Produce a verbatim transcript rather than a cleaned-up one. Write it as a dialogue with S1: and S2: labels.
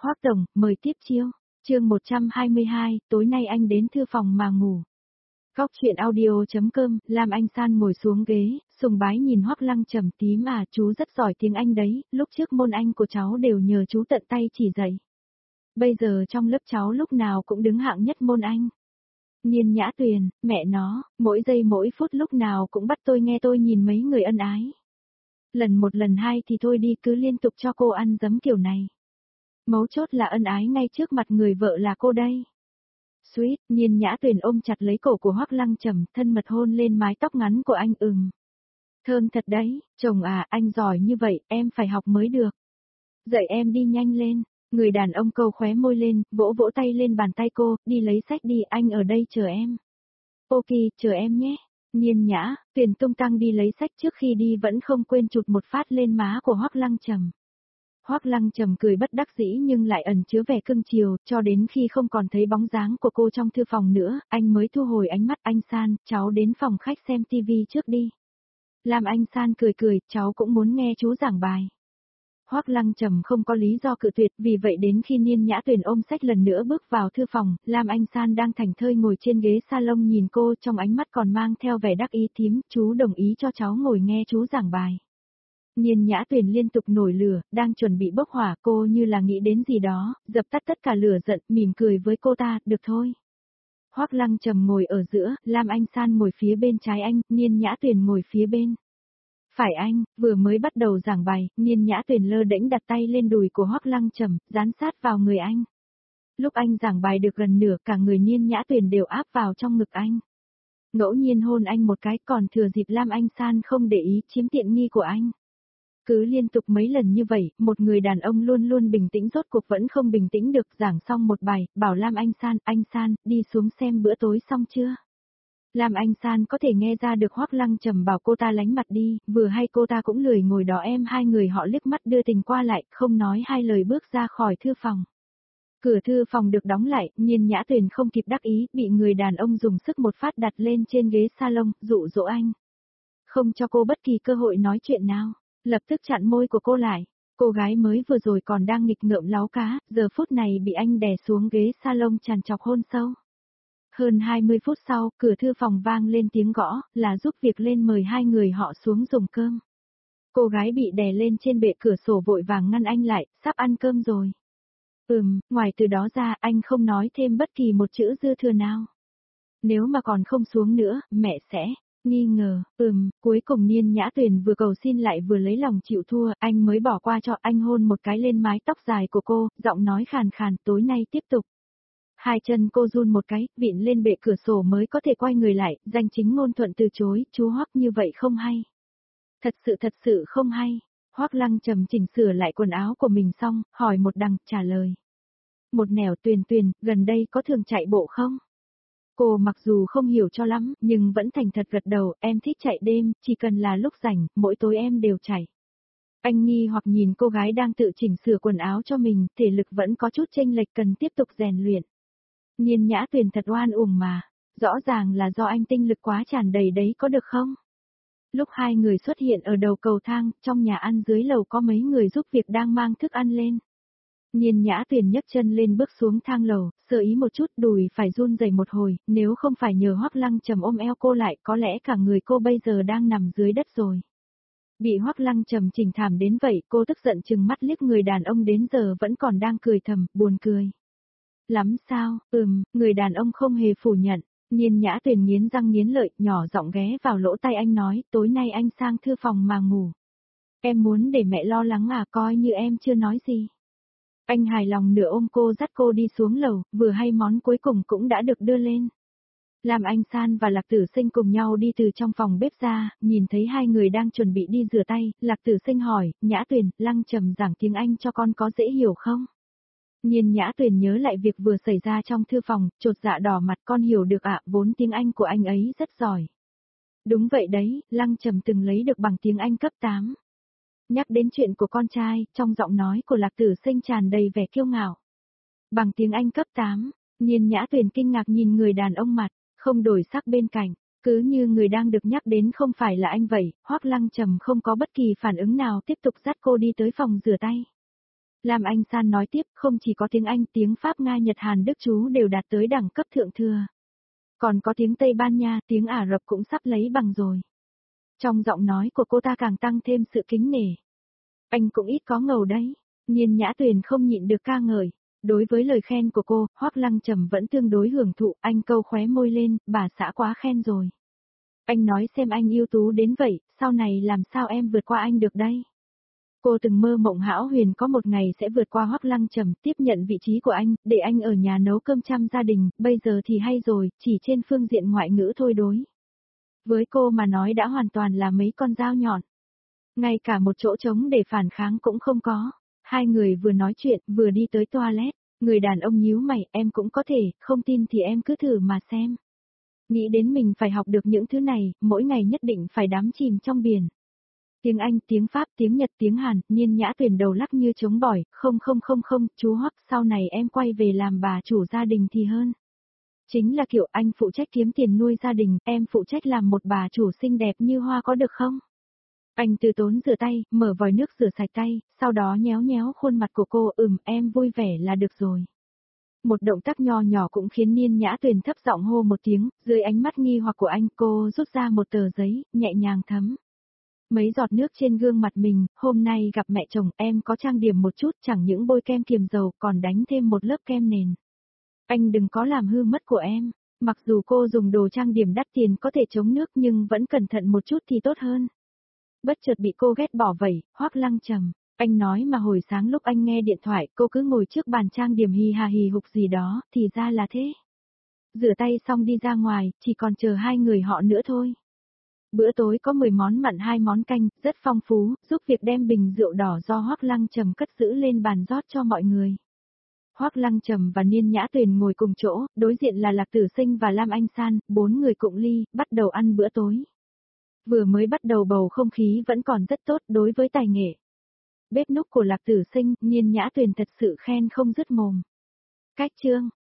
S1: Hoắc tổng, mời tiếp chiêu. Chương một trăm hai mươi hai, tối nay anh đến thư phòng mà ngủ. Góc truyện audio.com, Lam Anh San ngồi xuống ghế, sùng bái nhìn Hoắc Lăng Trầm. Tí mà, chú rất giỏi tiếng Anh đấy, lúc trước môn Anh của cháu đều nhờ chú tận tay chỉ dạy. Bây giờ trong lớp cháu lúc nào cũng đứng hạng nhất môn Anh. Nhiên Nhã Tuyền, mẹ nó, mỗi giây mỗi phút lúc nào cũng bắt tôi nghe tôi nhìn mấy người ân ái. Lần một lần hai thì thôi đi, cứ liên tục cho cô ăn dấm kiểu này. Mấu chốt là ân ái ngay trước mặt người vợ là cô đây. Sweet, Nhiên Nhã Tuyền ôm chặt lấy cổ của Hoắc Lăng Trầm, thân mật hôn lên mái tóc ngắn của anh. Ừm. Thơm thật đấy, chồng à, anh giỏi như vậy, em phải học mới được. Dậy em đi nhanh lên. Người đàn ông câu khóe môi lên, vỗ vỗ tay lên bàn tay cô, đi lấy sách đi, anh ở đây chờ em. Ok, chờ em nhé. Nhiên Nhã, Tuyền tung tăng đi lấy sách, trước khi đi vẫn không quên chụt một phát lên má của Hoắc Lăng Trầm. Hoắc Lăng Trầm cười bất đắc dĩ nhưng lại ẩn chứa vẻ cưng chiều, cho đến khi không còn thấy bóng dáng của cô trong thư phòng nữa, anh mới thu hồi ánh mắt. Anh San, cháu đến phòng khách xem tivi trước đi. Lam Anh San cười cười, cháu cũng muốn nghe chú giảng bài. Hoắc Lăng Trầm không có lý do cự tuyệt, vì vậy đến khi Nhiên Nhã Tuyền ôm sách lần nữa bước vào thư phòng, Lam Anh San đang thảnh thơi ngồi trên ghế salon nhìn cô, trong ánh mắt còn mang theo vẻ đắc ý. Thím, chú đồng ý cho cháu ngồi nghe chú giảng bài. Nhiên Nhã Tuyền liên tục nổi lửa, đang chuẩn bị bốc hỏa, cô như là nghĩ đến gì đó, dập tắt tất cả lửa giận, mỉm cười với cô ta, được thôi. Hoắc Lăng Trầm ngồi ở giữa, Lam Anh San ngồi phía bên trái anh, Nhiên Nhã Tuyền ngồi phía bên phải anh. Vừa mới bắt đầu giảng bài, Nhiên Nhã Tuyền lơ đễnh đặt tay lên đùi của Hoắc Lăng Trầm, dán sát vào người anh. Lúc anh giảng bài được gần nửa, cả người Nhiên Nhã Tuyền đều áp vào trong ngực anh. Ngẫu nhiên hôn anh một cái, còn thừa dịp Lam Anh San không để ý chiếm tiện nghi của anh. Cứ liên tục mấy lần như vậy, một người đàn ông luôn luôn bình tĩnh rốt cuộc vẫn không bình tĩnh được. Giảng xong một bài, bảo Lam Anh San, anh San, đi xuống xem bữa tối xong chưa? Lam Anh San có thể nghe ra được Hoắc Lăng Trầm bảo cô ta lánh mặt đi, vừa hay cô ta cũng lười ngồi đó. Em hai người họ liếc mắt đưa tình qua lại, không nói hai lời bước ra khỏi thư phòng. Cửa thư phòng được đóng lại, Nhiên Nhã Tuyền không kịp đắc ý, bị người đàn ông dùng sức một phát đặt lên trên ghế salon, dụ dỗ anh. Không cho cô bất kỳ cơ hội nói chuyện nào, lập tức chặn môi của cô lại. Cô gái mới vừa rồi còn đang nghịch ngợm láu cá, giờ phút này bị anh đè xuống ghế salon trằn trọc hôn sâu. Hơn hai mươi phút sau, cửa thư phòng vang lên tiếng gõ, là giúp việc lên mời hai người họ xuống dùng cơm. Cô gái bị đè lên trên bệ cửa sổ vội vàng ngăn anh lại, sắp ăn cơm rồi. Ừm, ngoài từ đó ra, anh không nói thêm bất kỳ một chữ dư thừa nào. Nếu mà còn không xuống nữa, mẹ sẽ nghi ngờ. Ừm, cuối cùng Nhiên Nhã Tuyền vừa cầu xin lại vừa lấy lòng chịu thua, anh mới bỏ qua cho. Anh hôn một cái lên mái tóc dài của cô, giọng nói khàn khàn, tối nay tiếp tục. Hai chân cô run một cái, vịn lên bệ cửa sổ mới có thể quay người lại, danh chính ngôn thuận từ chối, chú Hoắc như vậy không hay. Thật sự thật sự không hay. Hoắc Lăng Trầm chỉnh sửa lại quần áo của mình xong, hỏi một đằng, trả lời. Một nẻo. Tuyền Tuyền, gần đây có thường chạy bộ không? Cô mặc dù không hiểu cho lắm, nhưng vẫn thành thật gật đầu, em thích chạy đêm, chỉ cần là lúc rảnh, mỗi tối em đều chạy. Anh nghi hoặc nhìn cô gái đang tự chỉnh sửa quần áo cho mình, thể lực vẫn có chút chênh lệch cần tiếp tục rèn luyện. Nhiên Nhã Tuyền thật oan uổng mà, rõ ràng là do anh tinh lực quá tràn đầy đấy, có được không? Lúc hai người xuất hiện ở đầu cầu thang, trong nhà ăn dưới lầu có mấy người giúp việc đang mang thức ăn lên. Nhiên Nhã Tuyền nhấc chân lên bước xuống thang lầu, sơ ý một chút đùi phải run rẩy một hồi, nếu không phải nhờ Hoắc Lăng Trầm ôm eo cô lại, có lẽ cả người cô bây giờ đang nằm dưới đất rồi. Bị Hoắc Lăng Trầm chỉnh thảm đến vậy, cô tức giận trừng mắt liếc người đàn ông đến giờ vẫn còn đang cười thầm, buồn cười. Lắm sao? Ừm, người đàn ông không hề phủ nhận. Nhiên Nhã Tuyền nghiến răng nghiến lợi, nhỏ giọng ghé vào lỗ tai anh nói, tối nay anh sang thư phòng mà ngủ. Em muốn để mẹ lo lắng à, coi như em chưa nói gì. Anh hài lòng nửa ôm cô dắt cô đi xuống lầu, vừa hay món cuối cùng cũng đã được đưa lên. Lam Anh San và Lạc Tử Sinh cùng nhau đi từ trong phòng bếp ra, nhìn thấy hai người đang chuẩn bị đi rửa tay, Lạc Tử Sinh hỏi, Nhã Tuyền, Lăng Trầm giảng tiếng Anh cho con có dễ hiểu không? Nhiên Nhã Tuyền nhớ lại việc vừa xảy ra trong thư phòng, chột dạ đỏ mặt, con hiểu được ạ, vốn tiếng Anh của anh ấy rất giỏi. Đúng vậy đấy, Lăng Trầm từng lấy được bằng tiếng Anh cấp tám. Nhắc đến chuyện của con trai, trong giọng nói của Lạc Tử Sinh tràn đầy vẻ kiêu ngạo. Bằng tiếng Anh cấp tám, Nhiên Nhã Tuyền kinh ngạc nhìn người đàn ông mặt, không đổi sắc bên cạnh, cứ như người đang được nhắc đến không phải là anh vậy. Hoắc Lăng Trầm không có bất kỳ phản ứng nào, tiếp tục dắt cô đi tới phòng rửa tay. Lam Anh San nói tiếp, không chỉ có tiếng Anh, tiếng Pháp Nga Nhật Hàn Đức chú đều đạt tới đẳng cấp thượng thừa. Còn có tiếng Tây Ban Nha, tiếng Ả Rập cũng sắp lấy bằng rồi. Trong giọng nói của cô ta càng tăng thêm sự kính nể. Anh cũng ít có ngầu đấy. Nhiên Nhã Tuyền không nhịn được ca ngợi. Đối với lời khen của cô, Hoắc Lăng Trầm vẫn tương đối hưởng thụ, anh câu khóe môi lên, bà xã quá khen rồi. Anh nói xem anh ưu tú đến vậy, sau này làm sao em vượt qua anh được đây? Cô từng mơ mộng hão huyền có một ngày sẽ vượt qua Hoắc Lăng Trầm, tiếp nhận vị trí của anh, để anh ở nhà nấu cơm chăm gia đình, bây giờ thì hay rồi, chỉ trên phương diện ngoại ngữ thôi đối. Với cô mà nói đã hoàn toàn là mấy con dao nhọn. Ngay cả một chỗ trống để phản kháng cũng không có. Hai người vừa nói chuyện, vừa đi tới toilet. Người đàn ông nhíu mày, em cũng có thể, không tin thì em cứ thử mà xem. Nghĩ đến mình phải học được những thứ này, mỗi ngày nhất định phải đắm chìm trong biển. Tiếng Anh, tiếng Pháp, tiếng Nhật, tiếng Hàn, Nhiên Nhã Tuyền đầu lắc như trống bỏi, không không không không, chú Hoắc, sau này em quay về làm bà chủ gia đình thì hơn. Chính là kiểu anh phụ trách kiếm tiền nuôi gia đình, em phụ trách làm một bà chủ xinh đẹp như hoa có được không? Anh từ tốn rửa tay, mở vòi nước rửa sạch tay, sau đó nhéo nhéo khuôn mặt của cô, ừm, em vui vẻ là được rồi. Một động tác nho nhỏ cũng khiến Nhiên Nhã Tuyền thấp giọng hô một tiếng, dưới ánh mắt nghi hoặc của anh, cô rút ra một tờ giấy, nhẹ nhàng thấm. Mấy giọt nước trên gương mặt mình, hôm nay gặp mẹ chồng em có trang điểm một chút, chẳng những bôi kem kiềm dầu còn đánh thêm một lớp kem nền. Anh đừng có làm hư mất của em, mặc dù cô dùng đồ trang điểm đắt tiền có thể chống nước nhưng vẫn cẩn thận một chút thì tốt hơn. Bất chợt bị cô ghét bỏ vậy, Hoắc Lăng Trầm, anh nói mà hồi sáng lúc anh nghe điện thoại cô cứ ngồi trước bàn trang điểm hì hà hì hục gì đó, thì ra là thế. Rửa tay xong đi ra ngoài, chỉ còn chờ hai người họ nữa thôi. Bữa tối có mười món mặn hai món canh, rất phong phú, giúp việc đem bình rượu đỏ do Hoắc Lăng Trầm cất giữ lên bàn rót cho mọi người. Hoắc Lăng Trầm và Nhiên Nhã Tuyền ngồi cùng chỗ, đối diện là Lạc Tử Sinh và Lam Anh San, bốn người cụng ly, bắt đầu ăn bữa tối. Vừa mới bắt đầu bầu không khí vẫn còn rất tốt đối với tài nghệ. Bếp núc của Lạc Tử Sinh, Nhiên Nhã Tuyền thật sự khen không dứt mồm. Cách chương